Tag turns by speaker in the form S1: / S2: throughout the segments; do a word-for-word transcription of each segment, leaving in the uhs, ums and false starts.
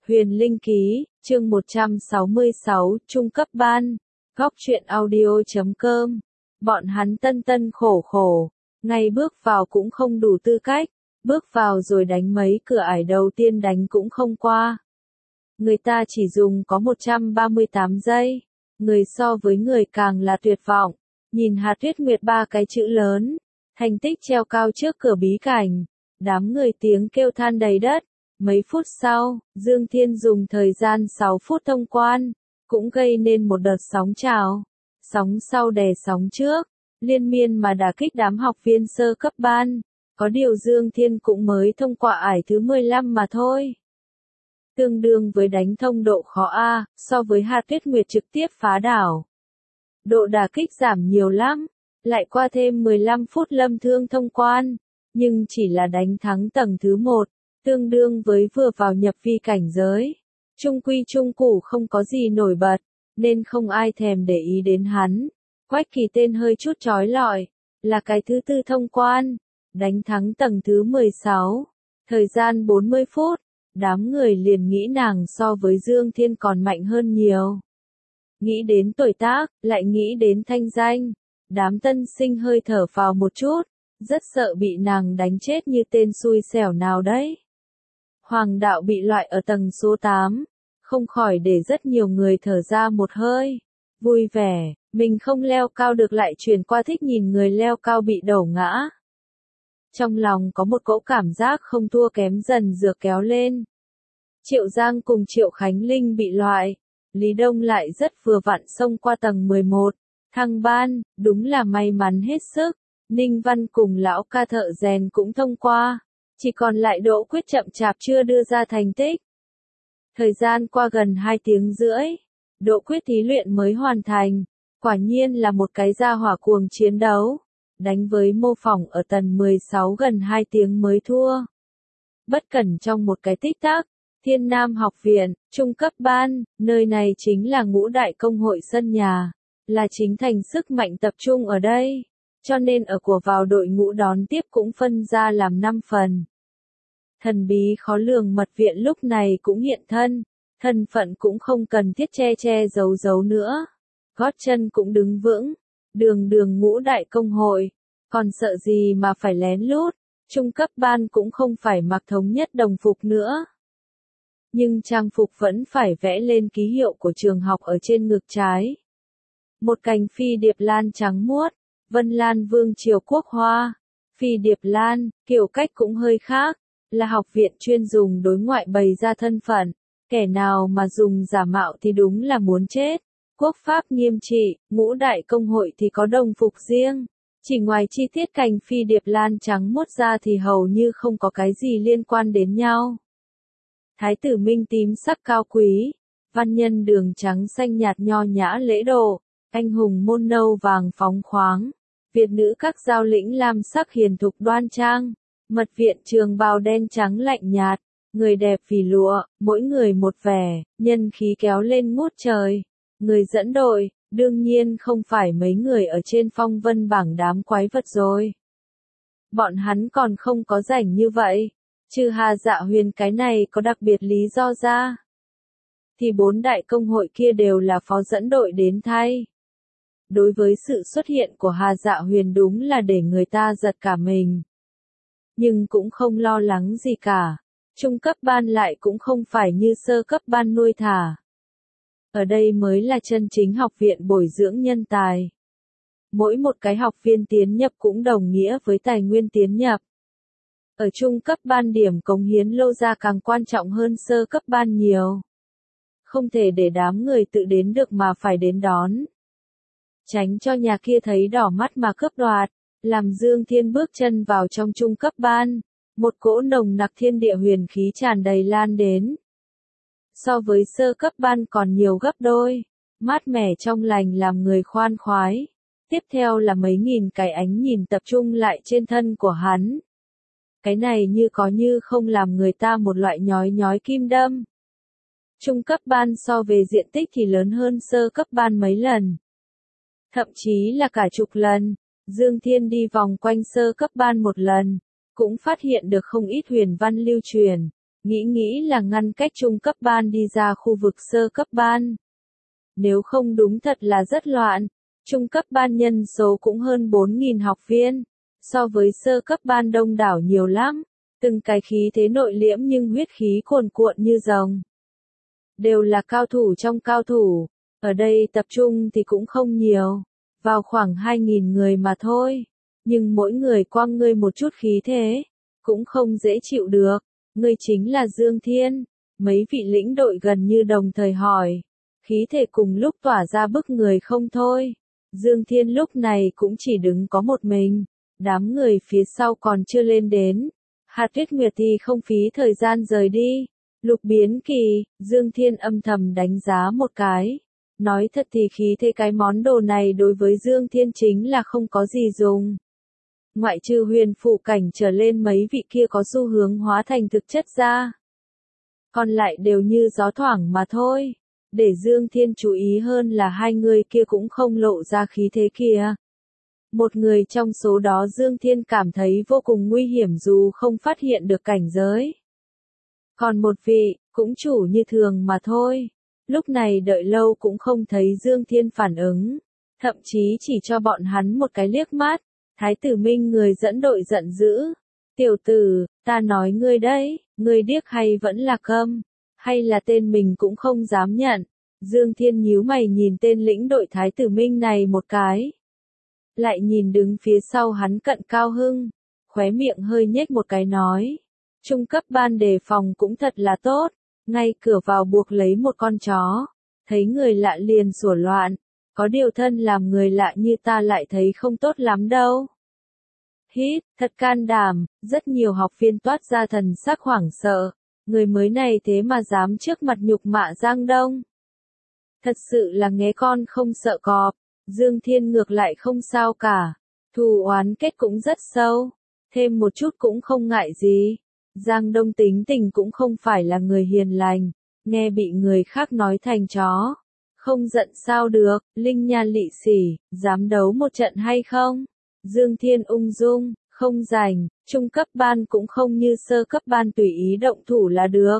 S1: Huyền Linh Ký, chương một trăm sáu mươi sáu, trung cấp ban, góc truyện audio chấm com. Bọn hắn tân tân khổ khổ, ngay bước vào cũng không đủ tư cách, bước vào rồi đánh mấy cửa ải đầu tiên đánh cũng không qua. Người ta chỉ dùng có một trăm ba mươi tám giây, người so với người càng là tuyệt vọng, nhìn Hà Tuyết Nguyệt ba cái chữ lớn, thành tích treo cao trước cửa bí cảnh, đám người tiếng kêu than đầy đất. Mấy phút sau, Dương Thiên dùng thời gian sáu phút thông quan, cũng gây nên một đợt sóng trào. Sóng sau đè sóng trước, liên miên mà đả kích đám học viên sơ cấp ban. Có điều Dương Thiên cũng mới thông qua ải thứ mười lăm mà thôi. Tương đương với đánh thông độ khó A, so với Hà Tuyết Nguyệt trực tiếp phá đảo. Độ đả kích giảm nhiều lắm, lại qua thêm mười lăm phút lâm thương thông quan, nhưng chỉ là đánh thắng tầng thứ một. Tương đương với vừa vào nhập vi cảnh giới. Trung quy trung cụ không có gì nổi bật, nên không ai thèm để ý đến hắn. Quách Kỳ tên hơi chút chói lọi, là cái thứ tư thông quan, đánh thắng tầng thứ mười sáu, thời gian bốn mươi phút, đám người liền nghĩ nàng so với Dương Thiên còn mạnh hơn nhiều. Nghĩ đến tuổi tác, lại nghĩ đến thanh danh, đám tân sinh hơi thở phào một chút, rất sợ bị nàng đánh chết như tên xui xẻo nào đấy. Hoàng đạo bị loại ở tầng số tám, không khỏi để rất nhiều người thở ra một hơi. Vui vẻ, mình không leo cao được lại chuyển qua thích nhìn người leo cao bị đổ ngã. Trong lòng có một cỗ cảm giác không thua kém dần dược kéo lên. Triệu Giang cùng Triệu Khánh Linh bị loại, Lý Đông lại rất vừa vặn xông qua tầng mười một, thăng ban, đúng là may mắn hết sức. Ninh Văn cùng lão ca thợ rèn cũng thông qua. Chỉ còn lại Đỗ Quyết chậm chạp chưa đưa ra thành tích. Thời gian qua gần hai tiếng rưỡi, Đỗ Quyết thí luyện mới hoàn thành, quả nhiên là một cái gia hỏa cuồng chiến đấu, đánh với mô phỏng ở tầng mười sáu gần hai tiếng mới thua. Bất cẩn trong một cái tích tắc, Thiên Nam học viện, trung cấp ban, nơi này chính là ngũ đại công hội sân nhà, là chính thành sức mạnh tập trung ở đây, cho nên ở của vào đội ngũ đón tiếp cũng phân ra làm năm phần. Thần bí khó lường mật viện lúc này cũng hiện thân, thân phận cũng không cần thiết che che giấu giấu nữa. Gót chân cũng đứng vững, đường đường ngũ đại công hội, còn sợ gì mà phải lén lút, trung cấp ban cũng không phải mặc thống nhất đồng phục nữa. Nhưng trang phục vẫn phải vẽ lên ký hiệu của trường học ở trên ngực trái. Một cành phi điệp lan trắng muốt, Vân Lan Vương Triều Quốc Hoa, phi điệp lan, kiểu cách cũng hơi khác. Là học viện chuyên dùng đối ngoại bày ra thân phận, kẻ nào mà dùng giả mạo thì đúng là muốn chết. Quốc pháp nghiêm trị, ngũ đại công hội thì có đồng phục riêng. Chỉ ngoài chi tiết cành phi điệp lan trắng muốt ra thì hầu như không có cái gì liên quan đến nhau. Thái tử minh tím sắc cao quý, văn nhân đường trắng xanh nhạt nho nhã lễ độ, anh hùng môn nâu vàng phóng khoáng, Việt nữ các giao lĩnh lam sắc hiền thục đoan trang. Mật viện trường bào đen trắng lạnh nhạt, người đẹp vì lụa, mỗi người một vẻ, nhân khí kéo lên ngút trời. Người dẫn đội, đương nhiên không phải mấy người ở trên phong vân bảng đám quái vật rồi. Bọn hắn còn không có rảnh như vậy, trừ Hà Dạ Huyền cái này có đặc biệt lý do ra. Thì bốn đại công hội kia đều là phó dẫn đội đến thay. Đối với sự xuất hiện của Hà Dạ Huyền đúng là để người ta giật cả mình. Nhưng cũng không lo lắng gì cả. Trung cấp ban lại cũng không phải như sơ cấp ban nuôi thả. Ở đây mới là chân chính học viện bồi dưỡng nhân tài. Mỗi một cái học viên tiến nhập cũng đồng nghĩa với tài nguyên tiến nhập. Ở trung cấp ban điểm cống hiến lâu ra càng quan trọng hơn sơ cấp ban nhiều. Không thể để đám người tự đến được mà phải đến đón. Tránh cho nhà kia thấy đỏ mắt mà cướp đoạt. Làm Dương Thiên bước chân vào trong trung cấp ban, một cỗ nồng nặc thiên địa huyền khí tràn đầy lan đến. So với sơ cấp ban còn nhiều gấp đôi, mát mẻ trong lành làm người khoan khoái. Tiếp theo là mấy nghìn cái ánh nhìn tập trung lại trên thân của hắn. Cái này như có như không làm người ta một loại nhói nhói kim đâm. Trung cấp ban so về diện tích thì lớn hơn sơ cấp ban mấy lần. Thậm chí là cả chục lần. Dương Thiên đi vòng quanh sơ cấp ban một lần, cũng phát hiện được không ít huyền văn lưu truyền, nghĩ nghĩ là ngăn cách trung cấp ban đi ra khu vực sơ cấp ban. Nếu không đúng thật là rất loạn, trung cấp ban nhân số cũng hơn bốn nghìn học viên, so với sơ cấp ban đông đảo nhiều lắm, từng cái khí thế nội liễm nhưng huyết khí cuồn cuộn như rồng. Đều là cao thủ trong cao thủ, ở đây tập trung thì cũng không nhiều, vào khoảng hai nghìn người mà thôi, nhưng mỗi người quăng ngươi một chút khí thế, cũng không dễ chịu được, ngươi chính là Dương Thiên, mấy vị lĩnh đội gần như đồng thời hỏi, khí thể cùng lúc tỏa ra bức người không thôi, Dương Thiên lúc này cũng chỉ đứng có một mình, đám người phía sau còn chưa lên đến, Hạt Tuyết Nguyệt thì không phí thời gian rời đi. Lục biến kỳ, Dương Thiên âm thầm đánh giá một cái. Nói thật thì khí thế cái món đồ này đối với Dương Thiên chính là không có gì dùng. Ngoại trừ huyền phụ cảnh trở lên mấy vị kia có xu hướng hóa thành thực chất ra. Còn lại đều như gió thoảng mà thôi. Để Dương Thiên chú ý hơn là hai người kia cũng không lộ ra khí thế kia. Một người trong số đó Dương Thiên cảm thấy vô cùng nguy hiểm dù không phát hiện được cảnh giới. Còn một vị, cũng chủ như thường mà thôi. Lúc này đợi lâu cũng không thấy Dương Thiên phản ứng. Thậm chí chỉ cho bọn hắn một cái liếc mắt. Thái tử Minh người dẫn đội giận dữ. Tiểu tử, ta nói ngươi đấy, ngươi điếc hay vẫn là câm, hay là tên mình cũng không dám nhận. Dương Thiên nhíu mày nhìn tên lĩnh đội Thái tử Minh này một cái. Lại nhìn đứng phía sau hắn Cận Cao Hưng. Khóe miệng hơi nhếch một cái nói. Trung cấp ban đề phòng cũng thật là tốt, ngay cửa vào buộc lấy một con chó, thấy người lạ liền sủa loạn, có điều thân làm người lạ như ta lại thấy không tốt lắm đâu. Hít, thật can đảm, rất nhiều học viên toát ra thần sắc hoảng sợ, người mới này thế mà dám trước mặt nhục mạ Giang Đông. Thật sự là nghé con không sợ cọp, Dương Thiên ngược lại không sao cả, thù oán kết cũng rất sâu, thêm một chút cũng không ngại gì. Giang Đông tính tình cũng không phải là người hiền lành, nghe bị người khác nói thành chó. Không giận sao được, Linh Nha lị xỉ, dám đấu một trận hay không? Dương Thiên ung dung, không rảnh, trung cấp ban cũng không như sơ cấp ban tùy ý động thủ là được.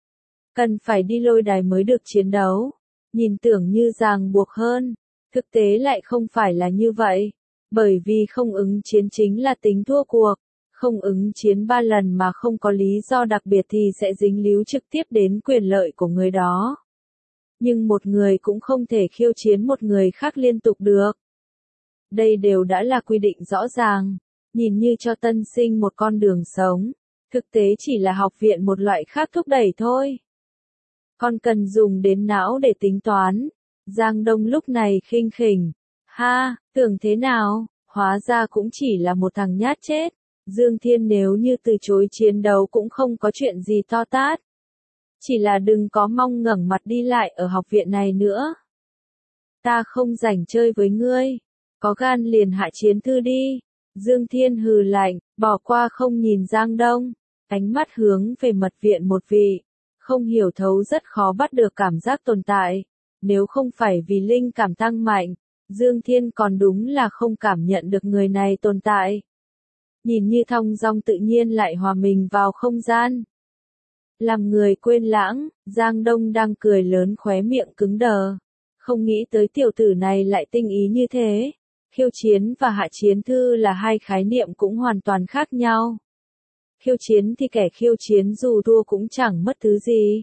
S1: Cần phải đi lôi đài mới được chiến đấu, nhìn tưởng như ràng buộc hơn, thực tế lại không phải là như vậy, bởi vì không ứng chiến chính là tính thua cuộc. Không ứng chiến ba lần mà không có lý do đặc biệt thì sẽ dính líu trực tiếp đến quyền lợi của người đó. Nhưng một người cũng không thể khiêu chiến một người khác liên tục được. Đây đều đã là quy định rõ ràng, nhìn như cho tân sinh một con đường sống, thực tế chỉ là học viện một loại khác thúc đẩy thôi. Còn cần dùng đến não để tính toán. Giang Đông lúc này khinh khỉnh, ha, tưởng thế nào, hóa ra cũng chỉ là một thằng nhát chết. Dương Thiên nếu như từ chối chiến đấu cũng không có chuyện gì to tát. Chỉ là đừng có mong ngẩng mặt đi lại ở học viện này nữa. Ta không rảnh chơi với ngươi. Có gan liền hạ chiến thư đi. Dương Thiên hừ lạnh, bỏ qua không nhìn Giang Đông. Ánh mắt hướng về mật viện một vị. Không hiểu thấu rất khó bắt được cảm giác tồn tại. Nếu không phải vì linh cảm tăng mạnh, Dương Thiên còn đúng là không cảm nhận được người này tồn tại. Nhìn như thong dong tự nhiên lại hòa mình vào không gian. Làm người quên lãng, Giang Đông đang cười lớn khóe miệng cứng đờ. Không nghĩ tới tiểu tử này lại tinh ý như thế. Khiêu chiến và hạ chiến thư là hai khái niệm cũng hoàn toàn khác nhau. Khiêu chiến thì kẻ khiêu chiến dù thua cũng chẳng mất thứ gì.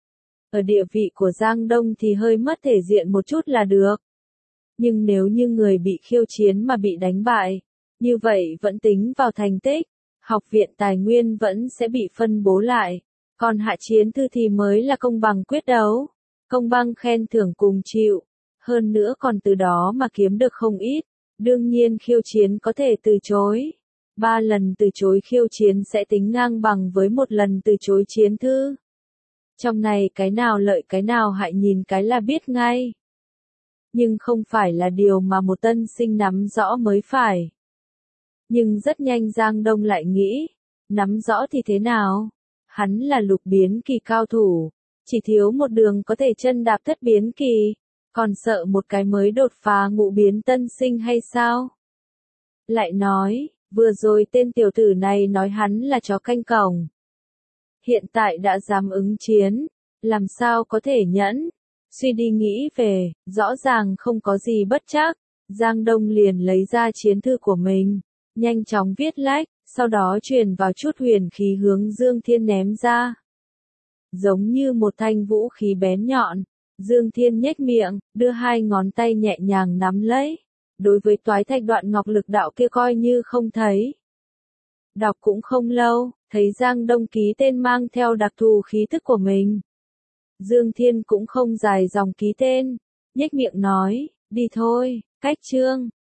S1: Ở địa vị của Giang Đông thì hơi mất thể diện một chút là được. Nhưng nếu như người bị khiêu chiến mà bị đánh bại, như vậy vẫn tính vào thành tích, học viện tài nguyên vẫn sẽ bị phân bố lại, còn hạ chiến thư thì mới là công bằng quyết đấu, công bằng khen thưởng cùng chịu, hơn nữa còn từ đó mà kiếm được không ít, đương nhiên khiêu chiến có thể từ chối, ba lần từ chối khiêu chiến sẽ tính ngang bằng với một lần từ chối chiến thư. Trong này cái nào lợi cái nào hại nhìn cái là biết ngay. Nhưng không phải là điều mà một tân sinh nắm rõ mới phải. Nhưng rất nhanh Giang Đông lại nghĩ, nắm rõ thì thế nào? Hắn là lục biến kỳ cao thủ, chỉ thiếu một đường có thể chân đạp thất biến kỳ, còn sợ một cái mới đột phá ngũ biến tân sinh hay sao? Lại nói, vừa rồi tên tiểu tử này nói hắn là chó canh cổng. Hiện tại đã dám ứng chiến, làm sao có thể nhẫn? Suy đi nghĩ về, rõ ràng không có gì bất trắc. Giang Đông liền lấy ra chiến thư của mình, nhanh chóng viết lách, sau đó truyền vào chút huyền khí hướng Dương Thiên ném ra. Giống như một thanh vũ khí bén nhọn, Dương Thiên nhếch miệng, đưa hai ngón tay nhẹ nhàng nắm lấy. Đối với toái thạch đoạn ngọc lực đạo kia coi như không thấy. Đọc cũng không lâu, thấy Giang Đông ký tên mang theo đặc thù khí tức của mình. Dương Thiên cũng không dài dòng ký tên, nhếch miệng nói, đi thôi, cách chương.